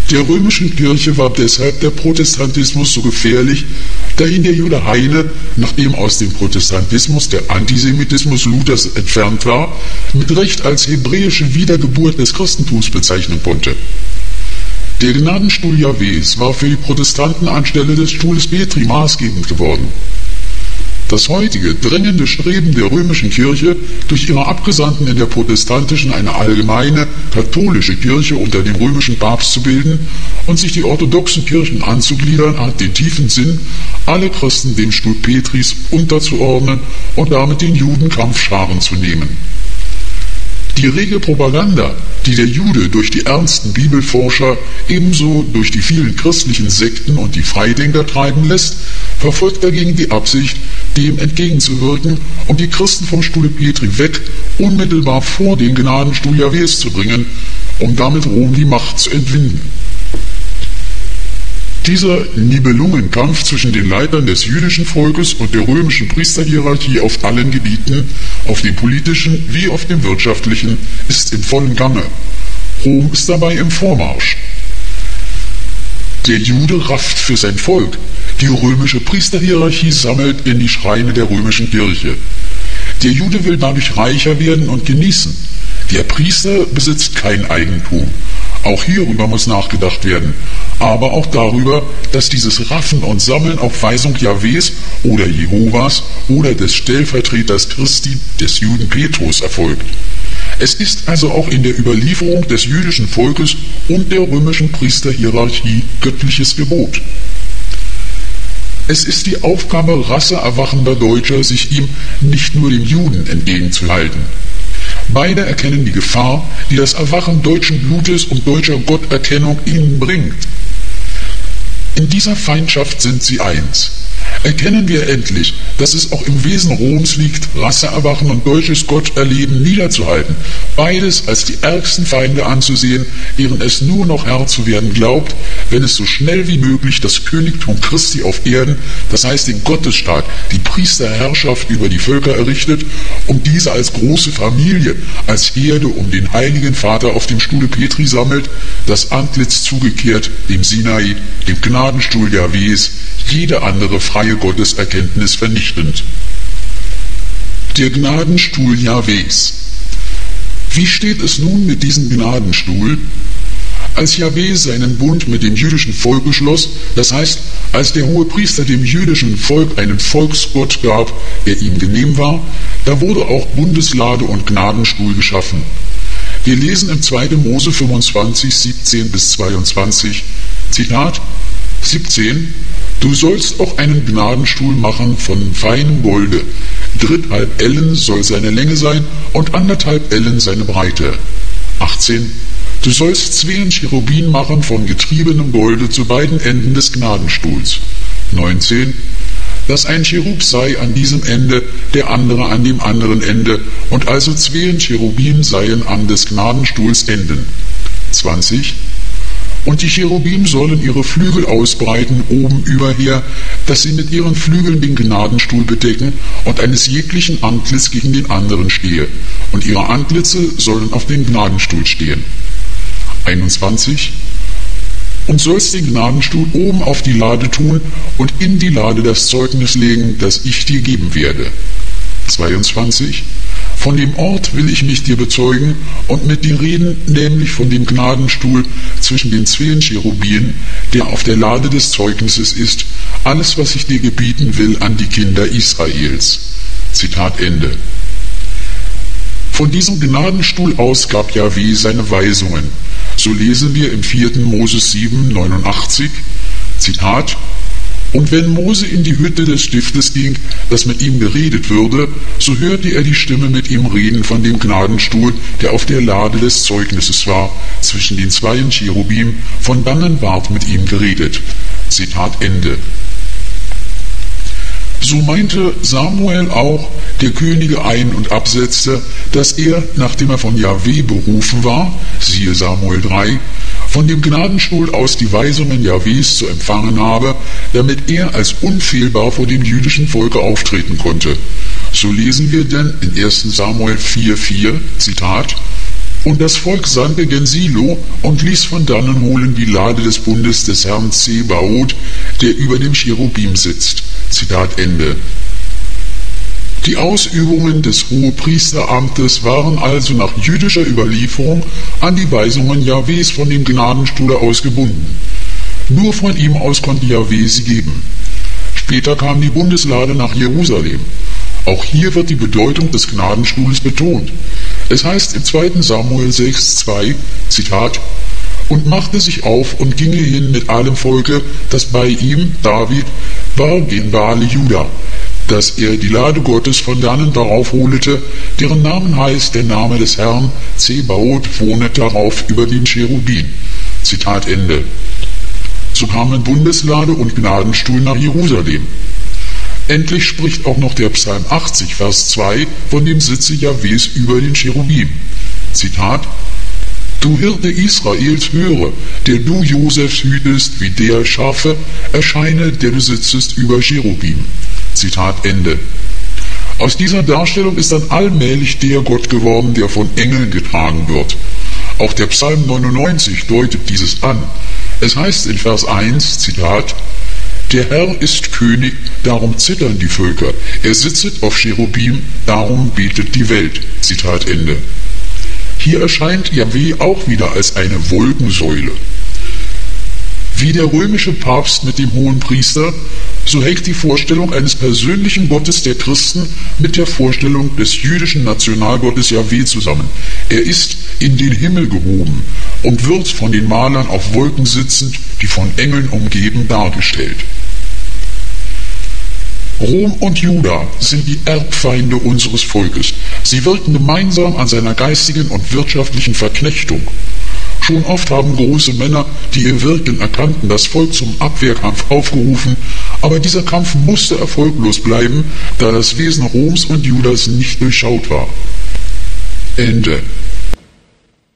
Der römischen Kirche war deshalb der Protestantismus so gefährlich, da ihn der Jude Heine, nachdem aus dem Protestantismus der Antisemitismus Luthers entfernt war, mit Recht als hebräische Wiedergeburt des Christentums bezeichnen konnte. Der Gnadenstuhl Jahwes war für die Protestanten anstelle des Stuhles Petri maßgebend geworden. Das heutige drängende Streben der römischen Kirche, durch ihre Abgesandten in der protestantischen eine allgemeine katholische Kirche unter dem römischen Papst zu bilden und sich die orthodoxen Kirchen anzugliedern, hat den tiefen Sinn, alle Christen dem Stuhl Petris unterzuordnen und damit den Juden Kampfscharen zu nehmen. Die rege Propaganda, die der Jude durch die ernsten Bibelforscher ebenso durch die vielen christlichen Sekten und die Freidenker treiben lässt, verfolgt dagegen die Absicht, dem entgegenzuwirken und die Christen vom Stuhle Petri weg unmittelbar vor den Gnadenstuhl Jahwes zu bringen, um damit Rom die Macht zu entwinden. Dieser Nibelungenkampf zwischen den Leitern des jüdischen Volkes und der römischen Priesterhierarchie auf allen Gebieten, auf dem politischen wie auf dem wirtschaftlichen, ist in vollem Gange. Rom ist dabei im Vormarsch. Der Jude rafft für sein Volk. Die römische Priesterhierarchie sammelt in die Schreine der römischen Kirche. Der Jude will dadurch reicher werden und genießen. Der Priester besitzt kein Eigentum. Auch hierüber muss nachgedacht werden, aber auch darüber, dass dieses Raffen und Sammeln auf Weisung Jahwes oder Jehovas oder des Stellvertreters Christi, des Juden Petrus, erfolgt. Es ist also auch in der Überlieferung des jüdischen Volkes und der römischen Priesterhierarchie göttliches Gebot. Es ist die Aufgabe rasseerwachender Deutscher, sich ihm, nicht nur dem Juden, entgegenzuhalten. Beide erkennen die Gefahr, die das Erwachen deutschen Blutes und deutscher Gotterkennung ihnen bringt. In dieser Feindschaft sind sie eins. Erkennen wir endlich, dass es auch im Wesen Roms liegt, Rasseerwachen und deutsches Gotterleben niederzuhalten, beides als die ärgsten Feinde anzusehen, deren es nur noch Herr zu werden glaubt, wenn es so schnell wie möglich das Königtum Christi auf Erden, das heißt den Gottesstaat, die Priesterherrschaft über die Völker errichtet, um diese als große Familie, als Herde um den heiligen Vater auf dem Stuhle Petri sammelt, das Antlitz zugekehrt dem Sinai, dem Gnadenstuhl Jahwes, jede andere freie Gotteserkenntnis vernichtend. Der Gnadenstuhl Jahwes. Wie steht es nun mit diesem Gnadenstuhl? Als Jahwe seinen Bund mit dem jüdischen Volke schloss, das heißt, als der Hohepriester dem jüdischen Volk einen Volksgott gab, der ihm genehm war, da wurde auch Bundeslade und Gnadenstuhl geschaffen. Wir lesen im 2. Mose 25, 17 bis 22, Zitat, 17, du sollst auch einen Gnadenstuhl machen von feinem Golde. 3,5 Ellen soll seine Länge sein und 1,5 Ellen seine Breite. 18, du sollst 2 Cherubin machen von getriebenem Golde zu beiden Enden des Gnadenstuhls. 19, dass ein Cherub sei an diesem Ende, der andere an dem anderen Ende, und also 2 Cherubim seien an des Gnadenstuhls Enden. 20, und die Cherubim sollen ihre Flügel ausbreiten oben überher, dass sie mit ihren Flügeln den Gnadenstuhl bedecken und eines jeglichen Antlitz gegen den anderen stehe, und ihre Antlitze sollen auf dem Gnadenstuhl stehen. 21, und sollst den Gnadenstuhl oben auf die Lade tun und in die Lade das Zeugnis legen, das ich dir geben werde. 22, von dem Ort will ich mich dir bezeugen und mit dir reden, nämlich von dem Gnadenstuhl zwischen den 2 Cherubinen, der auf der Lade des Zeugnisses ist, alles, was ich dir gebieten will an die Kinder Israels. Zitat Ende. Von diesem Gnadenstuhl aus gab Jahwe seine Weisungen. So lesen wir im 4. Moses 7, 89, Zitat, und wenn Mose in die Hütte des Stiftes ging, dass mit ihm geredet würde, so hörte er die Stimme mit ihm reden von dem Gnadenstuhl, der auf der Lade des Zeugnisses war, zwischen den 2 Cherubim, von dannen ward mit ihm geredet. Zitat Ende. So meinte Samuel auch, der Könige ein- und absetzte, dass er, nachdem er von Jahwe berufen war, siehe Samuel 3, von dem Gnadenstuhl aus die Weisungen Jahwes zu empfangen habe, damit er als unfehlbar vor dem jüdischen Volke auftreten konnte. So lesen wir denn in 1. Samuel 4,4, Zitat, Und das Volk sandte gen Silo und ließ von dannen holen die Lade des Bundes des Herrn Zebaoth, der über dem Cherubim sitzt. Zitat Ende. Die Ausübungen des Hohepriesteramtes waren also nach jüdischer Überlieferung an die Weisungen Jahwes von dem Gnadenstuhle aus gebunden. Nur von ihm aus konnte Jahwe sie geben. Später kam die Bundeslade nach Jerusalem. Auch hier wird die Bedeutung des Gnadenstuhles betont. Es heißt im 2. Samuel 6,2, Zitat, und machte sich auf und ginge hin mit allem Volke, das bei ihm, David, war gen Baale Juda, dass er die Lade Gottes von dannen darauf holete, deren Namen heißt, der Name des Herrn, Zebaoth, wohnet darauf über den Cherubim. Zitat Ende. So kamen Bundeslade und Gnadenstuhl nach Jerusalem. Endlich spricht auch noch der Psalm 80, Vers 2 von dem Sitze Jahwes über den Cherubim. Zitat: Du Hirte Israels, höre, der du Josefs hütest, wie der Schafe, erscheine, der du sitzest über Cherubim. Zitat Ende. Aus dieser Darstellung ist dann allmählich der Gott geworden, der von Engeln getragen wird. Auch der Psalm 99 deutet dieses an. Es heißt in Vers 1, Zitat, Der Herr ist König, darum zittern die Völker. Er sitzet auf Cherubim, darum betet die Welt. Zitat Ende. Hier erscheint Jahwe auch wieder als eine Wolkensäule. Wie der römische Papst mit dem Hohenpriester, so hängt die Vorstellung eines persönlichen Gottes der Christen mit der Vorstellung des jüdischen Nationalgottes Jahwe zusammen. Er ist in den Himmel gehoben und wird von den Malern auf Wolken sitzend, die von Engeln umgeben, dargestellt. Rom und Juda sind die Erbfeinde unseres Volkes. Sie wirken gemeinsam an seiner geistigen und wirtschaftlichen Verknechtung. Schon oft haben große Männer, die ihr Wirken erkannten, das Volk zum Abwehrkampf aufgerufen, aber dieser Kampf musste erfolglos bleiben, da das Wesen Roms und Judas nicht durchschaut war. Ende.